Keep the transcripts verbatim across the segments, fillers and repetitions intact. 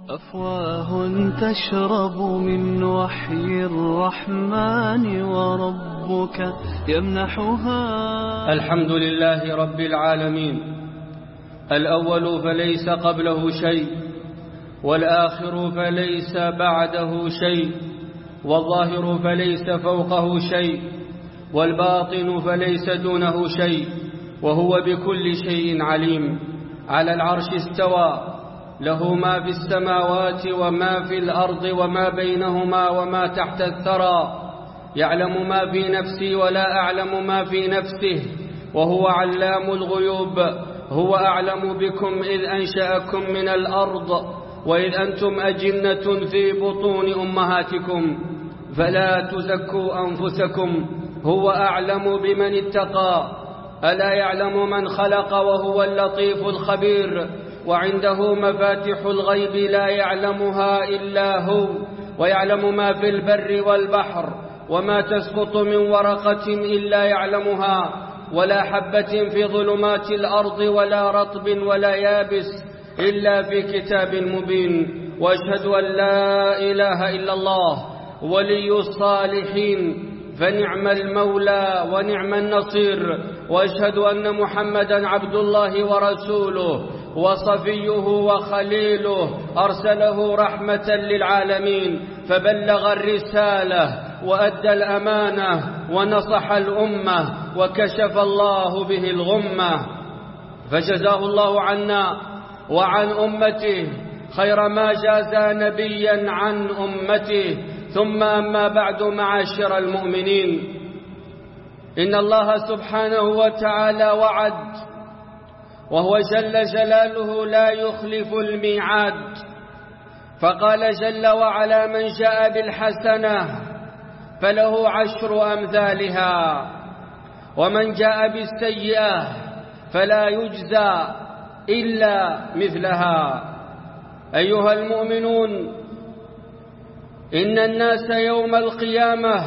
أفواه تشرب من وحي الرحمن وربك يمنحها. الحمد لله رب العالمين، الأول فليس قبله شيء، والآخر فليس بعده شيء، والظاهر فليس فوقه شيء، والباطن فليس دونه شيء، وهو بكل شيء عليم. على العرش استوى، له ما في السماوات وما في الأرض وما بينهما وما تحت الثرى، يعلم ما في نفسي ولا أعلم ما في نفسه، وهو علام الغيوب. هو أعلم بكم إذ أنشأكم من الأرض وإذ أنتم أجنة في بطون أمهاتكم، فلا تزكوا أنفسكم، هو أعلم بمن اتقى. ألا يعلم من خلق وهو اللطيف الخبير. وعنده مفاتح الغيب لا يعلمها إلا هو، ويعلم ما في البر والبحر، وما تسقط من ورقة إلا يعلمها، ولا حبة في ظلمات الأرض ولا رطب ولا يابس إلا في كتاب مبين. وأشهد أن لا إله إلا الله ولي الصالحين، فنعم المولى ونعم النصير. وأشهد أن محمدًا عبد الله ورسوله وصفيه وخليله، أرسله رحمة للعالمين، فبلغ الرسالة وأدى الأمانة ونصح الأمة، وكشف الله به الغمة، فجزاه الله عنا وعن أمته خير ما جازى نبيا عن أمته. ثم أما بعد، معاشر المؤمنين، إن الله سبحانه وتعالى وعد، وهو جل جلاله لا يخلف الميعاد، فقال جل وعلا: من جاء بالحسنة فله عشر أمثالها، ومن جاء بالسيئة فلا يجزى إلا مثلها. أيها المؤمنون، إن الناس يوم القيامة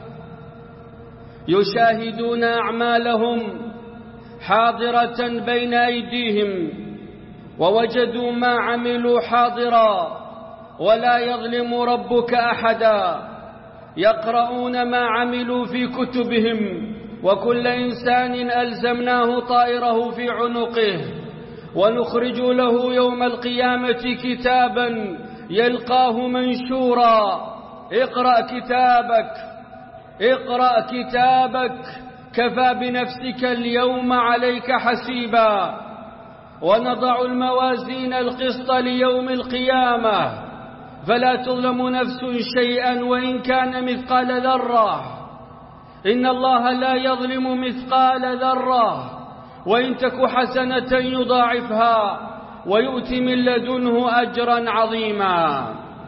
يشاهدون أعمالهم حاضرة بين أيديهم، ووجدوا ما عملوا حاضرا، ولا يظلم ربك أحدا. يقرؤون ما عملوا في كتبهم، وكل إنسان ألزمناه طائره في عنقه، ونخرج له يوم القيامة كتابا يلقاه منشورا: اقرأ كتابك اقرأ كتابك كفى بنفسك اليوم عليك حسيبا. ونضع الموازين القسط ليوم القيامة، فلا تظلم نفس شيئا وإن كان مثقال ذرة. إن الله لا يظلم مثقال ذرة، وإن تك حسنة يضاعفها ويؤتي من لدنه أجرا عظيما.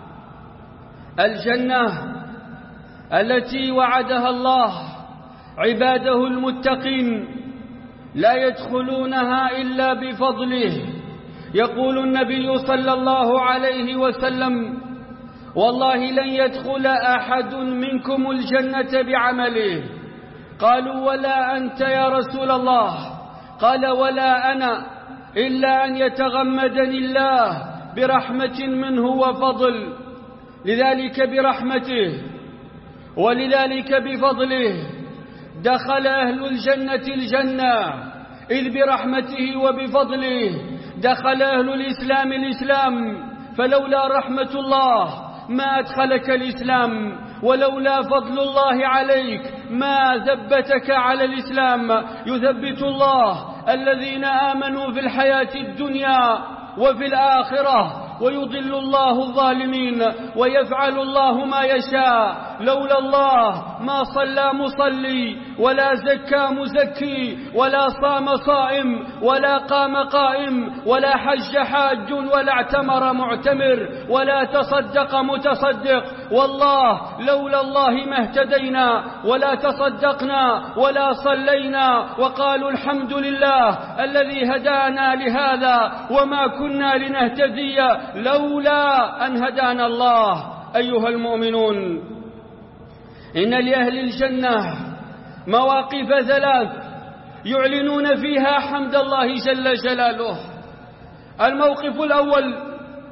الجنة التي وعدها الله عباده المتقين لا يدخلونها إلا بفضله. يقول النبي صلى الله عليه وسلم: والله لن يدخل أحد منكم الجنة بعمله. قالوا: ولا أنت يا رسول الله؟ قال: ولا أنا، إلا أن يتغمدني الله برحمة منه وفضل. لذلك برحمته ولذلك بفضله دخل أهل الجنة الجنة، إذ برحمته وبفضله دخل أهل الإسلام الإسلام. فلولا رحمة الله ما أدخلك الإسلام، ولولا فضل الله عليك ما ثبتك على الإسلام. يثبت الله الذين آمنوا في الحياة الدنيا وفي الآخرة، ويضل الله الظالمين، ويفعل الله ما يشاء. لولا الله ما صلى مصلي، ولا زكى مزكي، ولا صام صائم، ولا قام قائم، ولا حج حاج، ولا اعتمر معتمر، ولا تصدق متصدق. والله لولا الله ما اهتدينا ولا تصدقنا ولا صلينا، وقالوا الحمد لله الذي هدانا لهذا وما كنا لنهتدي لولا أن هدانا الله. أيها المؤمنون، إن لأهل الجنة مواقف ثلاث يعلنون فيها حمد الله جل جلاله. الموقف الأول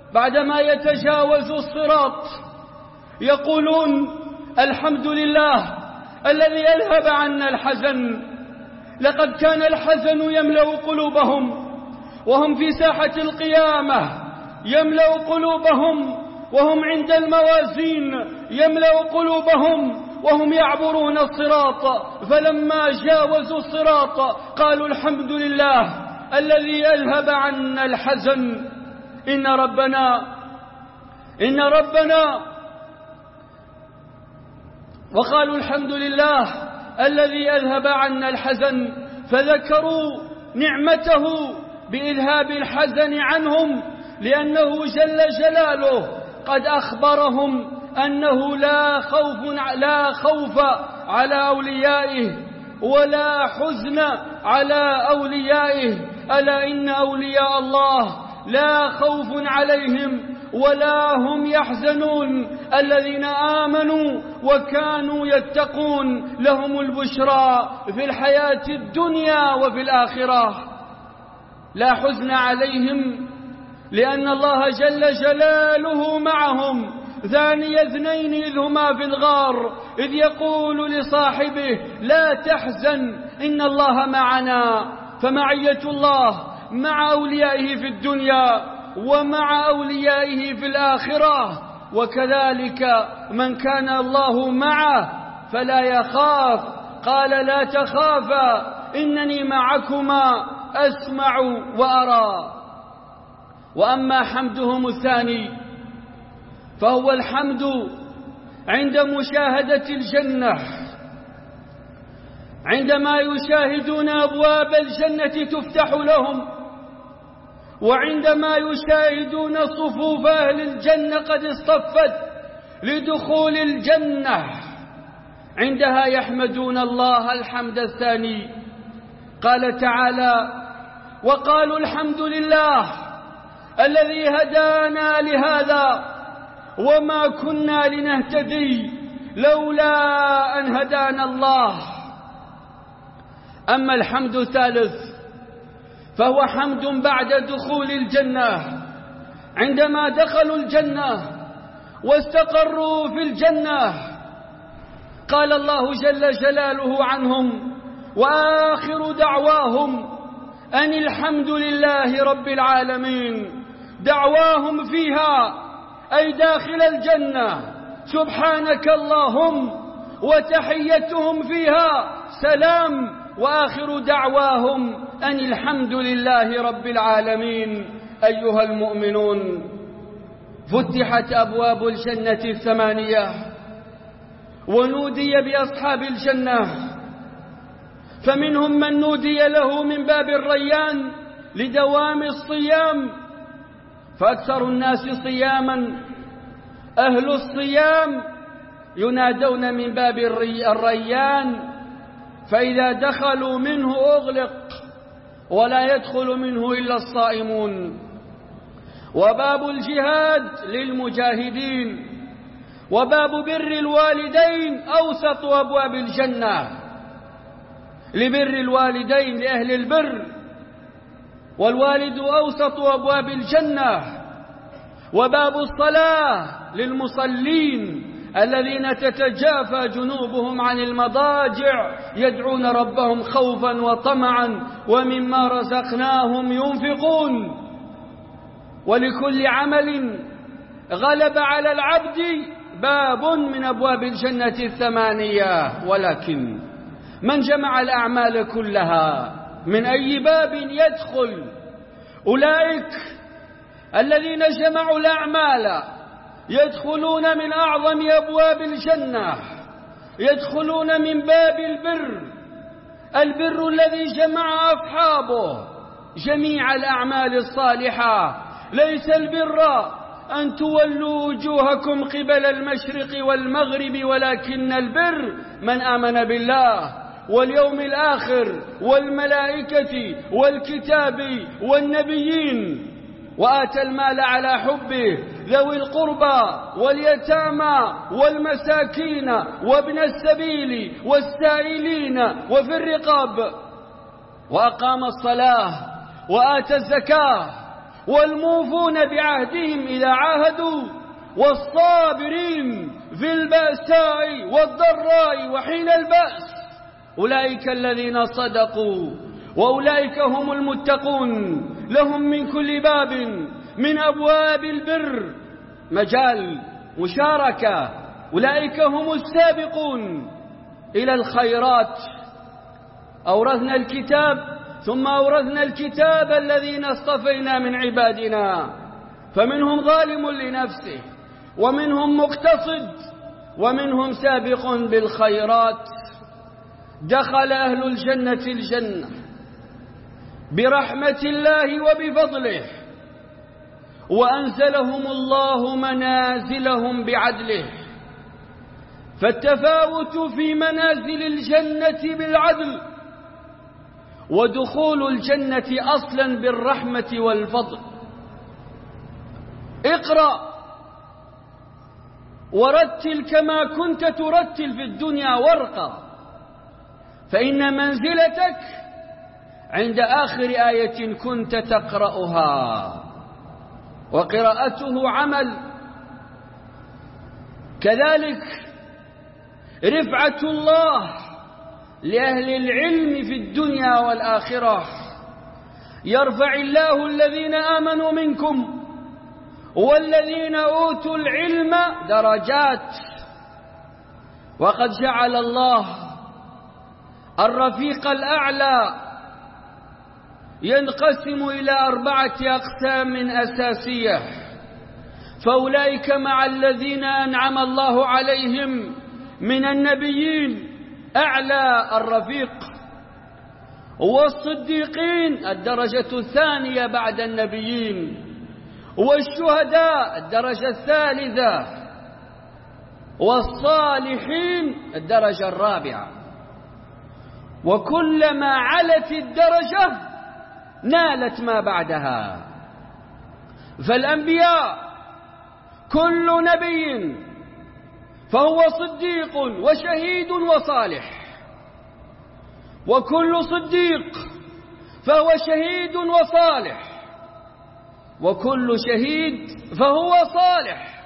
بعدما يتجاوز الصراط يقولون الحمد لله الذي أذهب عنا الحزن. لقد كان الحزن يملأ قلوبهم وهم في ساحة القيامة، يملأ قلوبهم وهم عند الموازين، يملأ قلوبهم وهم يعبرون الصراط. فلما جاوزوا الصراط قالوا الحمد لله الذي أذهب عنا الحزن. إن ربنا إن ربنا وقالوا الحمد لله الذي أذهب عنا الحزن، فذكروا نعمته بإذهاب الحزن عنهم، لأنه جل جلاله قد أخبرهم أنه لا خوف لا خوف على أوليائه ولا حزن على أوليائه. ألا إن أولياء الله لا خوف عليهم ولا هم يحزنون، الذين آمنوا وكانوا يتقون لهم البشرى في الحياة الدنيا وفي الآخرة. لا حزن عليهم لأن الله جل جلاله معهم. ثاني اثنين إذ هما في الغار إذ يقول لصاحبه لا تحزن إن الله معنا. فمعية الله مع أوليائه في الدنيا ومع أوليائه في الآخرة. وكذلك من كان الله معه فلا يخاف. قال لا تخافا إنني معكما أسمع وأرى. وأما حمدهم الثاني فهو الحمد عند مشاهدة الجنة، عندما يشاهدون أبواب الجنة تفتح لهم، وعندما يشاهدون صفوف أهل الجنة قد اصطفت لدخول الجنة، عندها يحمدون الله الحمد الثاني. قال تعالى وقالوا الحمد لله الذي هدانا لهذا وما كنا لنهتدي لولا أن هدانا الله. أما الحمد الثالث فهو حمد بعد دخول الجنة، عندما دخلوا الجنة واستقروا في الجنة قال الله جل جلاله عنهم وآخر دعواهم أن الحمد لله رب العالمين. دعواهم فيها أي داخل الجنة سبحانك اللهم، وتحيتهم فيها سلام، وآخر دعواهم أن الحمد لله رب العالمين. أيها المؤمنون، فتحت أبواب الجنة الثمانية ونودي بأصحاب الجنة، فمنهم من نودي له من باب الريان لدوام الصيام، فأكثر الناس صياما أهل الصيام ينادون من باب الريان، فإذا دخلوا منه أغلق ولا يدخل منه إلا الصائمون. وباب الجهاد للمجاهدين، وباب بر الوالدين أوسط أبواب الجنة، لبر الوالدين لأهل البر، والوالد أوسط أبواب الجنة. وباب الصلاة للمصلين الذين تتجافى جنوبهم عن المضاجع يدعون ربهم خوفا وطمعا ومما رزقناهم ينفقون. ولكل عمل غلب على العبد باب من أبواب الجنة الثمانية، ولكن من جمع الأعمال كلها من أي باب يدخل؟ أولئك الذين جمعوا الأعمال يدخلون من أعظم أبواب الجنة، يدخلون من باب البر، البر الذي جمع أصحابه جميع الأعمال الصالحة. ليس البر أن تولوا وجوهكم قبل المشرق والمغرب، ولكن البر من آمن بالله واليوم الآخر والملائكة والكتاب والنبيين، وآتى المال على حبه ذوي القربى واليتامى والمساكين وابن السبيل والسائلين وفي الرقاب، وأقام الصلاة وآتى الزكاة والموفون بعهدهم إذا عاهدوا والصابرين في البأساء والضراء وحين البأس أولئك الذين صدقوا وأولئك هم المتقون لهم من كل باب من أبواب البر مجال مشاركة أولئك هم السابقون إلى الخيرات. أورثنا الكتاب ثم أورثنا الكتاب الذين اصطفينا من عبادنا فمنهم ظالم لنفسه ومنهم مقتصد ومنهم سابق بالخيرات. دخل أهل الجنة الجنة برحمة الله وبفضله وأنزلهم الله منازلهم بعدله، فالتفاوت في منازل الجنة بالعدل، ودخول الجنة أصلا بالرحمة والفضل. اقرأ ورتل كما كنت ترتل في الدنيا وارقى، فإن منزلتك عند آخر آية كنت تقرأها، وقراءته عمل. كذلك رفعة الله لأهل العلم في الدنيا والآخرة، يرفع الله الذين آمنوا منكم والذين أوتوا العلم درجات. وقد جعل الله الرفيق الأعلى ينقسم إلى أربعة أقسام أساسية، فأولئك مع الذين أنعم الله عليهم من النبيين أعلى الرفيق، والصديقين الدرجة الثانية بعد النبيين، والشهداء الدرجة الثالثة، والصالحين الدرجة الرابعة. وكلما علت الدرجة نالت ما بعدها. فالأنبياء كل نبي فهو صديق وشهيد وصالح، وكل صديق فهو شهيد وصالح، وكل شهيد فهو صالح.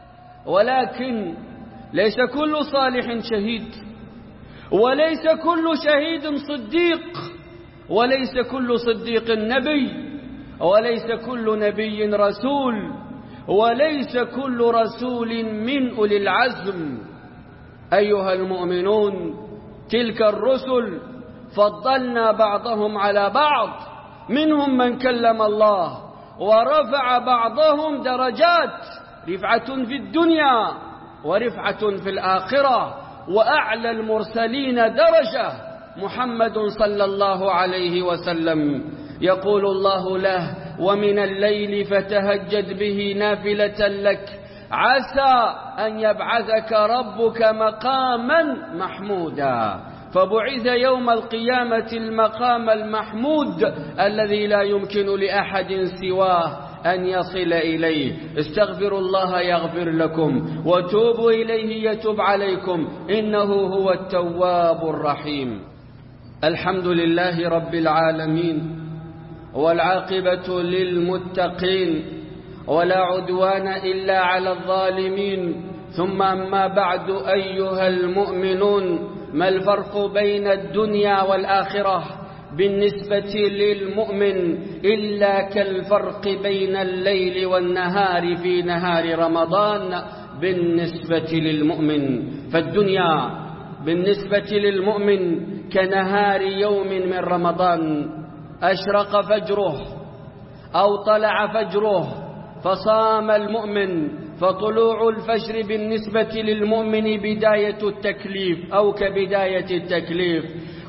ولكن ليس كل صالح شهيد، وليس كل شهيد صديق، وليس كل صديق نبي، وليس كل نبي رسول، وليس كل رسول من أولي العزم. أيها المؤمنون، تلك الرسل فضلنا بعضهم على بعض، منهم من كلم الله ورفع بعضهم درجات، رفعة في الدنيا ورفعة في الآخرة. وأعلى المرسلين درجة محمد صلى الله عليه وسلم، يقول الله له: ومن الليل فتهجد به نافلة لك عسى أن يبعثك ربك مقاما محمودا. فبعث يوم القيامة المقام المحمود الذي لا يمكن لأحد سواه أن يصل إليه. استغفروا الله يغفر لكم، وتوبوا إليه يتوب عليكم، إنه هو التواب الرحيم. الحمد لله رب العالمين، والعاقبة للمتقين، ولا عدوان إلا على الظالمين. ثم أما بعد، أيها المؤمنون، ما الفرق بين الدنيا والآخرة بالنسبة للمؤمن إلا كالفرق بين الليل والنهار في نهار رمضان بالنسبة للمؤمن. فالدنيا بالنسبة للمؤمن كنهار يوم من رمضان، أشرق فجره أو طلع فجره فصام المؤمن، فطلوع الفجر بالنسبة للمؤمن بداية التكليف أو كبداية التكليف،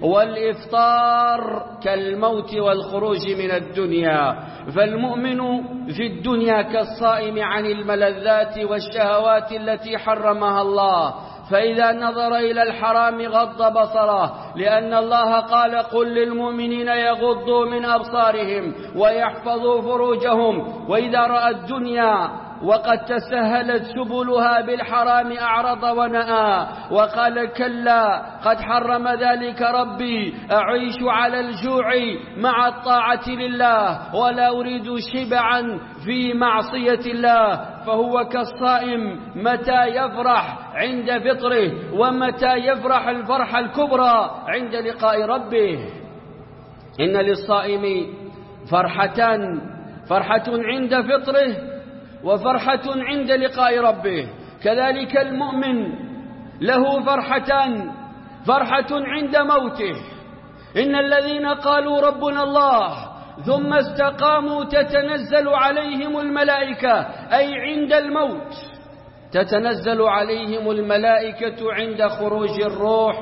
والإفطار كالموت والخروج من الدنيا. فالمؤمن في الدنيا كالصائم عن الملذات والشهوات التي حرمها الله، فإذا نظر إلى الحرام غض بصره لأن الله قال قل للمؤمنين يغضوا من أبصارهم ويحفظوا فروجهم وإذا رأى الدنيا وقد تسهلت سبلها بالحرام أعرض ونأى وقال كلا قد حرم ذلك ربي أعيش على الجوع مع الطاعة لله ولا أريد شبعا في معصية الله. فهو كالصائم متى يفرح عند فطره ومتى يفرح الفرحة الكبرى عند لقاء ربه. إن للصائم فرحتان، فرحة عند فطره وفرحة عند لقاء ربه. كذلك المؤمن له فرحتان، فرحة عند موته. إن الذين قالوا ربنا الله ثم استقاموا تتنزل عليهم الملائكة، أي عند الموت تتنزل عليهم الملائكة عند خروج الروح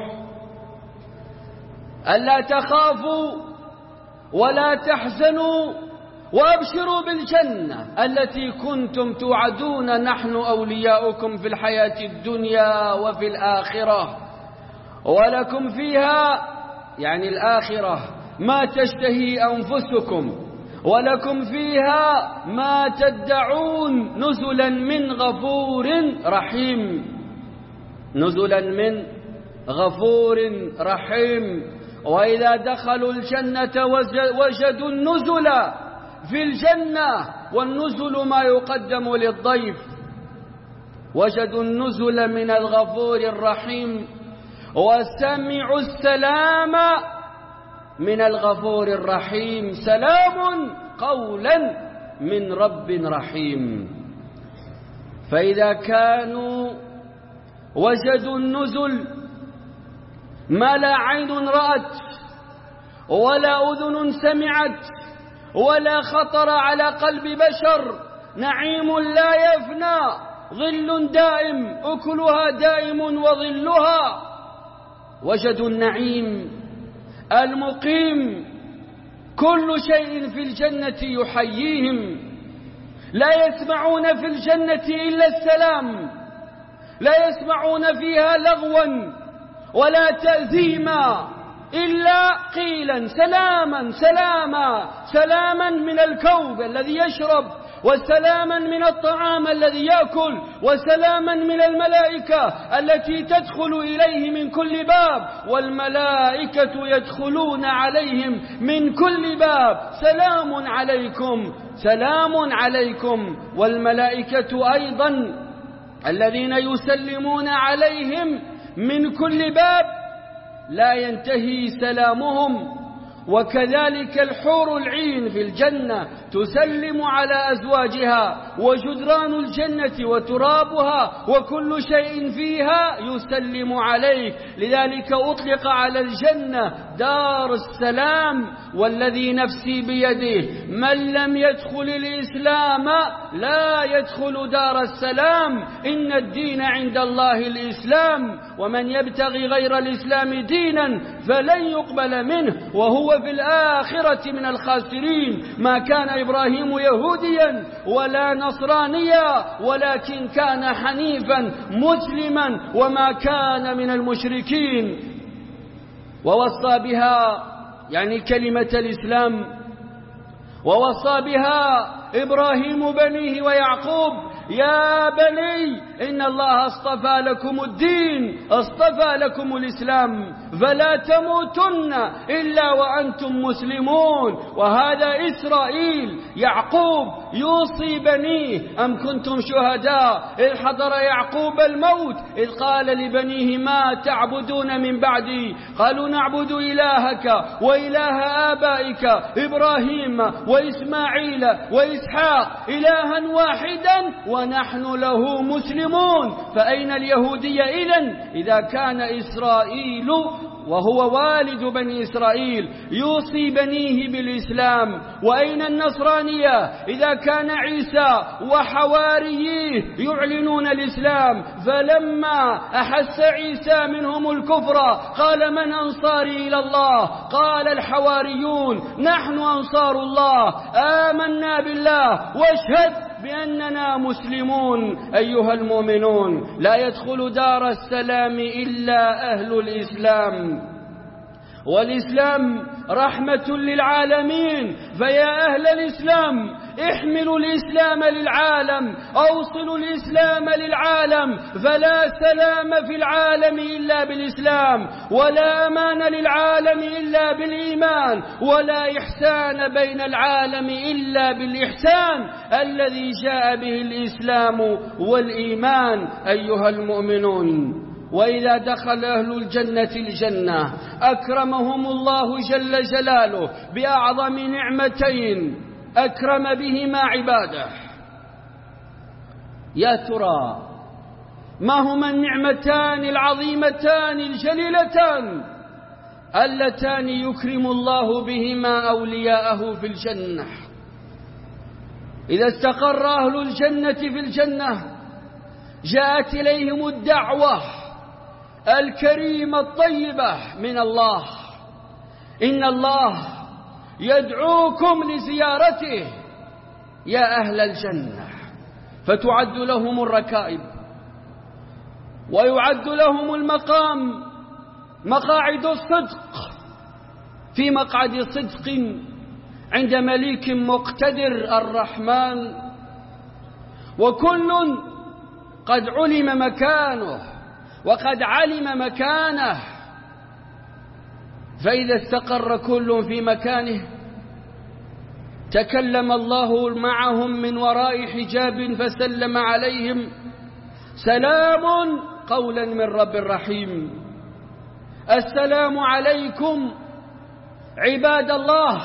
ألا تخافوا ولا تحزنوا وأبشروا بالجنة التي كنتم توعدون نحن أولياؤكم في الحياة الدنيا وفي الآخرة ولكم فيها يعني الآخرة ما تشتهي أنفسكم ولكم فيها ما تدعون نزلا من غفور رحيم، نزلا من غفور رحيم. وإذا دخلوا الجنة وجدوا النزل في الجنة، والنزل ما يقدم للضيف، وجدوا النزل من الغفور الرحيم وسمعوا السلام من الغفور الرحيم، سلام قولا من رب رحيم. فإذا كانوا وجدوا النزل ما لا عين رأت ولا أذن سمعت ولا خطر على قلب بشر، نعيم لا يفنى، ظل دائم أكلها دائم وظلها، وجدوا النعيم المقيم، كل شيء في الجنة يحييهم، لا يسمعون في الجنة إلا السلام، لا يسمعون فيها لغوا ولا تأثيما إلا قيلا سلاما سلاما، سلاما من الكوب الذي يشرب، وسلاما من الطعام الذي يأكل، وسلاما من الملائكة التي تدخل إليه من كل باب، والملائكة يدخلون عليهم من كل باب، سلام عليكم سلام عليكم. والملائكة أيضا الذين يسلمون عليهم من كل باب لا ينتهي سلامهم. وكذلك الحور العين في الجنة تسلم على أزواجها، وجدران الجنة وترابها وكل شيء فيها يسلم عليك. لذلك أطلق على الجنة دار السلام، والذي نفسي بيده من لم يدخل الإسلام لا يدخل دار السلام، إن الدين عند الله الإسلام، ومن يبتغي غير الإسلام دينا فلن يقبل منه وهو في الآخرة من الخاسرين. ما كان إبراهيم يهوديا ولا نصرانيا ولكن كان حنيفا مسلما وما كان من المشركين. ووصى بها يعني كلمة الإسلام، ووصى بها إبراهيم بنيه ويعقوب: يا بني إن الله اصطفى لكم الدين، اصطفى لكم الإسلام، فلا تموتن إلا وأنتم مسلمون. وهذا إسرائيل، يعقوب يوصي بنيه: أم كنتم شهداء إذ حضر يعقوب الموت إذ قال لبنيه ما تعبدون من بعدي؟ قالوا نعبد إلهك وإله آبائك إبراهيم وإسماعيل وإسحاق إلها واحدا ونحن له مسلمون. فأين اليهودية إذن إذا كان إسرائيل وهو والد بني إسرائيل يوصي بنيه بالإسلام؟ وأين النصرانية إذا كان عيسى وحواريه يعلنون الإسلام؟ فلما أحس عيسى منهم الكفر قال: من أنصاري إلى الله؟ قال الحواريون: نحن أنصار الله، آمنا بالله واشهد بأننا مسلمون. أيها المؤمنون، لا يدخل دار السلام إلا أهل الإسلام. والإسلام رحمة للعالمين. فيا أهل الإسلام احملوا الإسلام للعالم، أوصلوا الإسلام للعالم، فلا سلام في العالم إلا بالإسلام، ولا أمان للعالم إلا بالإيمان، ولا إحسان بين العالم إلا بالإحسان الذي جاء به الإسلام والإيمان. أيها المؤمنون، وإذا دخل أهل الجنة الجنة أكرمهم الله جل جلاله بأعظم نعمتين أكرم بهما عباده. يا ترى ما هما النعمتان العظيمتان الجليلتان اللتان يكرم الله بهما أولياءه في الجنة؟ إذا استقر أهل الجنة في الجنة جاءت إليهم الدعوة الكريمة الطيبة من الله: إن الله يدعوكم لزيارته يا أهل الجنة. فتعد لهم الركائب ويعد لهم المقام، مقاعد الصدق، في مقعد صدق عند مليك مقتدر الرحمن، وكل قد علم مكانه وقد علم مكانه. فإذا استقر كل في مكانه تكلم الله معهم من وراء حجاب فسلم عليهم: سلام قولا من رب رحيم. السلام عليكم عباد الله.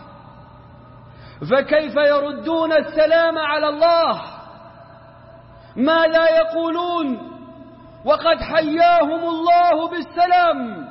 فكيف يردون السلام على الله؟ ما لا يقولون وقد حياهم الله بالسلام؟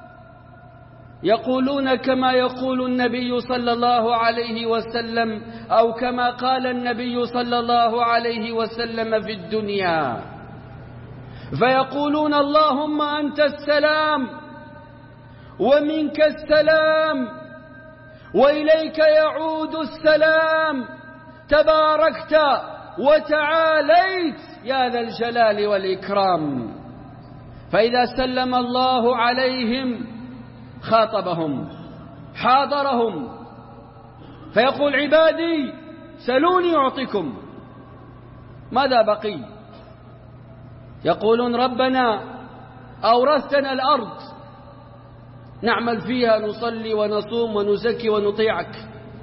يقولون كما يقول النبي صلى الله عليه وسلم، أو كما قال النبي صلى الله عليه وسلم في الدنيا، فيقولون: اللهم أنت السلام ومنك السلام وإليك يعود السلام، تباركت وتعاليت يا ذا الجلال والإكرام. فإذا سلم الله عليهم خاطبهم، حاضرهم، فيقول: عبادي سلوني أعطكم. ماذا بقي؟ يقولون: ربنا أورثتنا الأرض نعمل فيها، نصلي ونصوم ونزكي ونطيعك،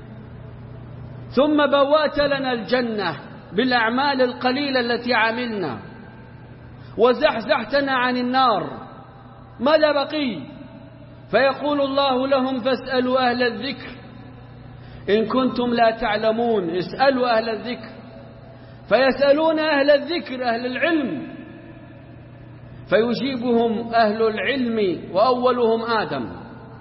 ثم بوأت لنا الجنة بالأعمال القليلة التي عملنا وزحزحتنا عن النار، ماذا بقي؟ فيقول الله لهم: فاسألوا أهل الذكر إن كنتم لا تعلمون. اسألوا أهل الذكر. فيسألون أهل الذكر، أهل العلم، فيجيبهم أهل العلم وأولهم آدم،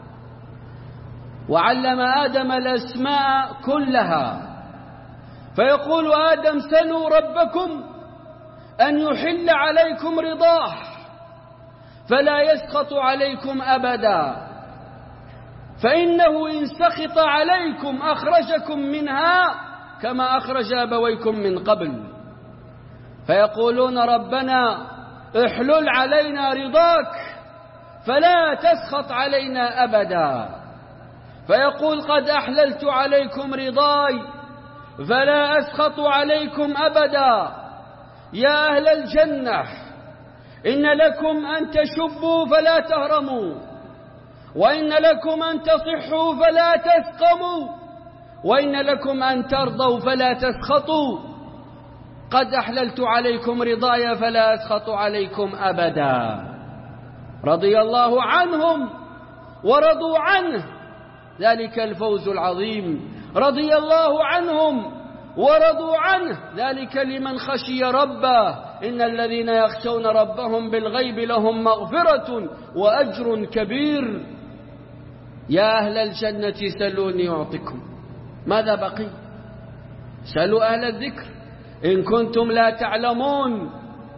وعلم آدم الأسماء كلها. فيقول آدم: سلوا ربكم أن يحل عليكم رضاه فلا يسخط عليكم أبدا، فإنه إن سخط عليكم أخرجكم منها كما أخرج أبويكم من قبل. فيقولون: ربنا احلل علينا رضاك فلا تسخط علينا أبدا. فيقول: قد أحللت عليكم رضاي فلا أسخط عليكم أبدا. يا أهل الجنة، إن لكم أن تشبوا فلا تهرموا، وإن لكم أن تصحوا فلا تسقموا، وإن لكم أن ترضوا فلا تسخطوا. قد أحللت عليكم رضاي فلا أسخط عليكم أبدا. رضي الله عنهم ورضوا عنه، ذلك الفوز العظيم. رضي الله عنهم ورضوا عنه، ذلك لمن خشي ربه. إن الذين يخشون ربهم بالغيب لهم مغفرة وأجر كبير. يا أهل الجنة سلوني أعطكم. ماذا بقي؟ سلوا أهل الذكر إن كنتم لا تعلمون.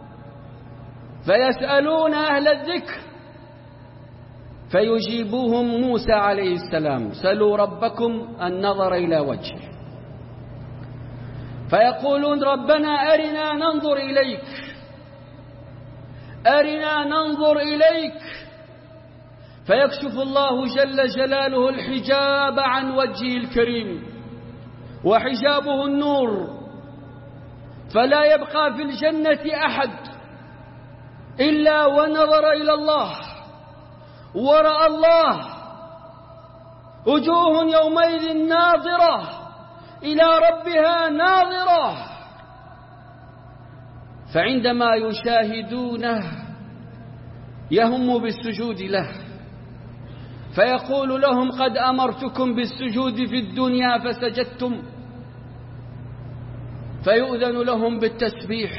فيسألون أهل الذكر فيجيبهم موسى عليه السلام: سلوا ربكم النظر إلى وجهه. فيقولون: ربنا أرنا ننظر إليك، أرنا ننظر إليك. فيكشف الله جل جلاله الحجاب عن وجهه الكريم، وحجابه النور، فلا يبقى في الجنة أحد إلا ونظر إلى الله ورأى الله. وجوه يومئذ ناظرة إلى ربها ناظرة. فعندما يشاهدونه يهم بالسجود له، فيقول لهم قد أمرتكم بالسجود في الدنيا فسجدتم، فيؤذن لهم بالتسبيح،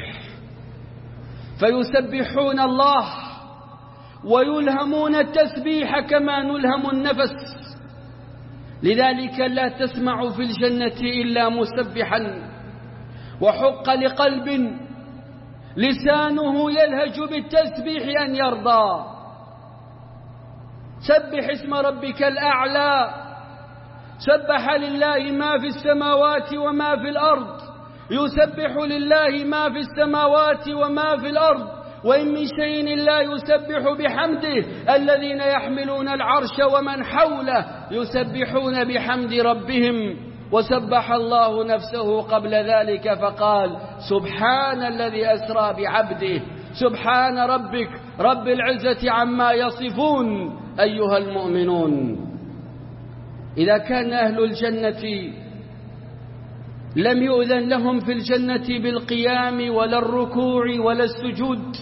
فيسبحون الله ويلهمون التسبيح كما نلهم النفس. لذلك لا تسمع في الجنة إلا مسبحا، وحق لقلب لسانه يلهج بالتسبيح أن يرضى. سبح اسم ربك الأعلى. سبح لله ما في السماوات وما في الأرض، يسبح لله ما في السماوات وما في الأرض، وإن من شيء إلا يسبح بحمده. الذين يحملون العرش ومن حوله يسبحون بحمد ربهم. وسبح الله نفسه قبل ذلك فقال سبحان الذي أسرى بعبده، سبحان ربك رب العزة عما يصفون. أيها المؤمنون، إذا كان أهل الجنة لم يؤذن لهم في الجنة بالقيام ولا الركوع ولا السجود،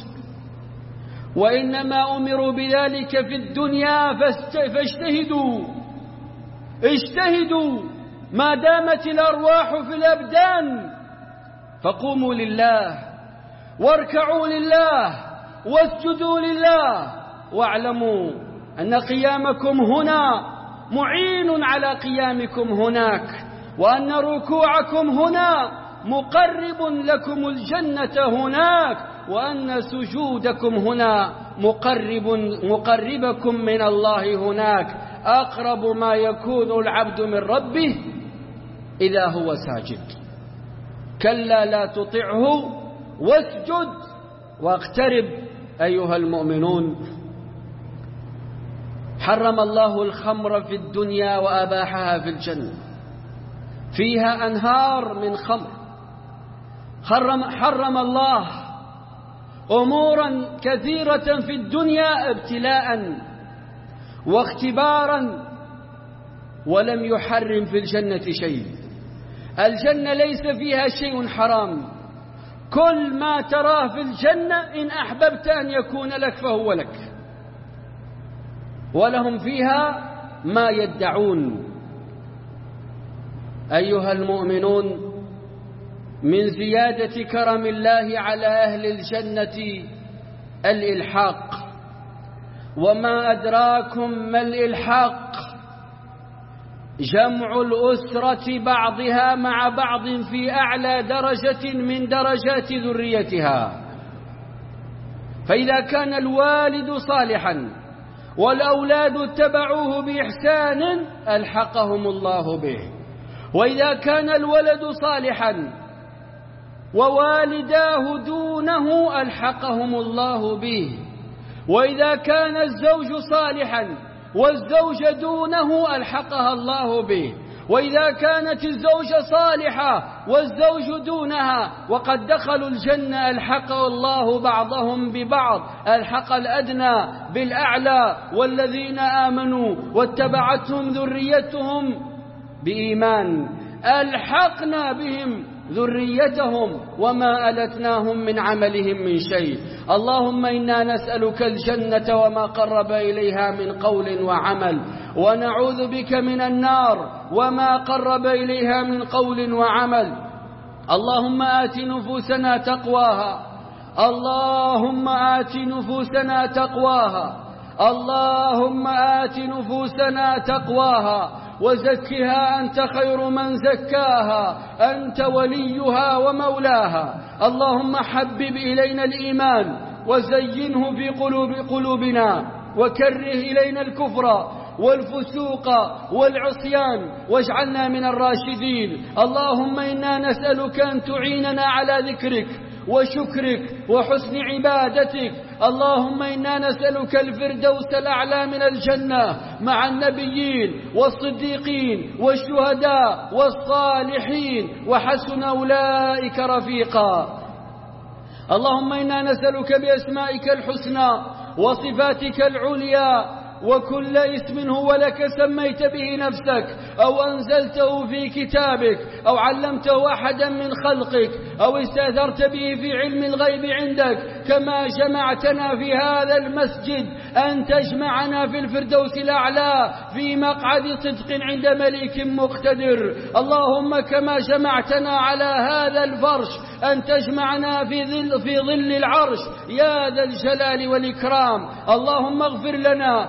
وإنما أمروا بذلك في الدنيا، فاجتهدوا اجتهدوا ما دامت الأرواح في الأبدان، فقوموا لله واركعوا لله واسجدوا لله، واعلموا أن قيامكم هنا معين على قيامكم هناك، وأن ركوعكم هنا مقرب لكم الجنة هناك، وأن سجودكم هنا مقرب مقربكم من الله هناك. أقرب ما يكون العبد من ربه إذا هو ساجد. كلا لا تطعه واسجد واقترب. أيها المؤمنون، حرم الله الخمر في الدنيا وأباحها في الجنة، فيها أنهار من خمر. حرم, حرم الله أمورا كثيرة في الدنيا ابتلاء واختبارا، ولم يحرم في الجنة شيء. الجنة ليس فيها شيء حرام، كل ما تراه في الجنة إن أحببت أن يكون لك فهو لك، ولهم فيها ما يدعون. أيها المؤمنون، من زيادة كرم الله على أهل الجنة الإلحاق. وما أدراكم ما الإلحاق؟ جمع الأسرة بعضها مع بعض في أعلى درجة من درجات ذريتها. فإذا كان الوالد صالحا والأولاد اتبعوه بإحسان ألحقهم الله به، وإذا كان الولد صالحا ووالداه دونه ألحقهم الله به، وإذا كان الزوج صالحا والزوج دونه ألحقها الله به، وإذا كانت الزوجة صالحة والزوج دونها وقد دخلوا الجنة ألحق الله بعضهم ببعض، ألحق الأدنى بالأعلى. والذين آمنوا واتبعتهم ذريتهم بإيمان ألحقنا بهم ذريتهم وما ألتناهم من عملهم من شيء. اللهم إنا نسألك الجنة وما قرب إليها من قول وعمل، ونعوذ بك من النار وما قرب إليها من قول وعمل. اللهم آت نفوسنا تقواها، اللهم آت نفوسنا تقواها، اللهم آت نفوسنا تقواها وزكها أنت خير من زكاها، أنت وليها ومولاها. اللهم حبب إلينا الإيمان وزينه في قلوب قلوبنا، وكره إلينا الكفر والفسوق والعصيان واجعلنا من الراشدين. اللهم إنا نسألك أن تعيننا على ذكرك وشكرك وحسن عبادتك. اللهم إنا نسألك الفردوس الأعلى من الجنة مع النبيين والصديقين والشهداء والصالحين وحسن أولئك رفيقا. اللهم إنا نسألك بأسمائك الحسنى وصفاتك العليا وكل اسم هو لك سميت به نفسك أو أنزلته في كتابك أو علمته أحدا من خلقك أو استأثرت به في علم الغيب عندك كما جمعتنا في هذا المسجد أن تجمعنا في الفردوس الأعلى في مقعد صدق عند مليك مقتدر. اللهم كما جمعتنا على هذا الفرش أن تجمعنا في ظل, في ظل العرش يا ذا الجلال والإكرام. اللهم اغفر لنا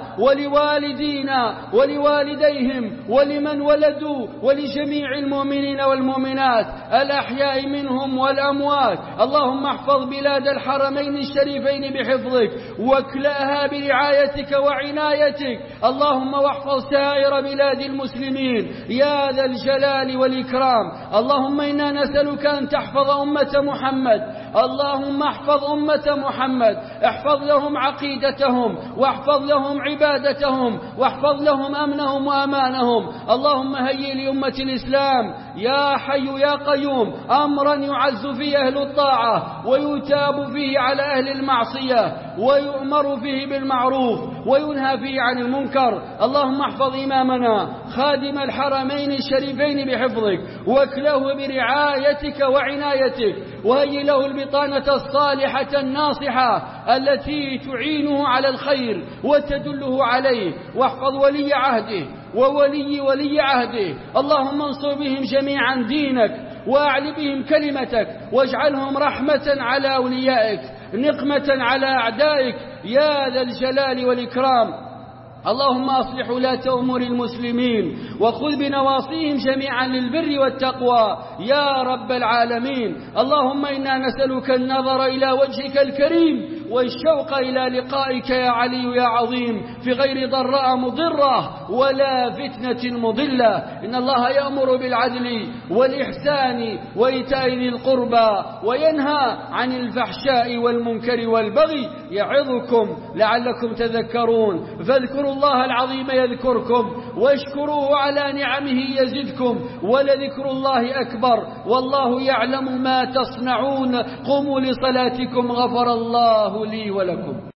ولوالدينا ولوالديهم ولمن ولدوا ولجميع المؤمنين والمؤمنات الأحياء منهم والأموات. اللهم احفظ بلاد الحرمين الشريفين بحفظك واكلأها برعايتك وعنايتك. اللهم واحفظ سائر بلاد المسلمين يا ذا الجلال والإكرام. اللهم إنا نسألك أن تحفظ أمة محمد. اللهم احفظ أمة محمد، احفظ لهم عقيدتهم واحفظ لهم عبادتهم واحفظ لهم أمنهم وأمانهم. اللهم هيئ لأمة الإسلام يا حي يا قيوم أمرا يعز فيه أهل الطاعة ويتاب فيه على أهل المعصية ويؤمر فيه بالمعروف وينهى فيه عن المنكر. اللهم احفظ إمامنا خادم الحرمين الشريفين بحفظك واكله برعايتك وعنايتك وهيئ له البطانة الصالحة الناصحة التي تعينه على الخير وتدله عليه. واحفظ ولي عهده وولي ولي عهده. اللهم انصر بهم جميعا دينك وأعل بهم كلمتك واجعلهم رحمة على أوليائك نقمة على أعدائك يا ذا الجلال والإكرام. اللهم أصلح ولاة أمور المسلمين وخذ بنواصيهم جميعا للبر والتقوى يا رب العالمين. اللهم إنا نسألك النظر إلى وجهك الكريم والشوق إلى لقائك يا علي يا عظيم في غير ضراء مضرة ولا فتنة مضلة. إن الله يأمر بالعدل والإحسان وإيتاء ذي القربى وينهى عن الفحشاء والمنكر والبغي يعظكم لعلكم تذكرون. فاذكروا الله العظيم يذكركم واشكروه على نعمه يزدكم ولذكر الله أكبر والله يعلم ما تصنعون. قوموا لصلاتكم غفر الله لي ولكم.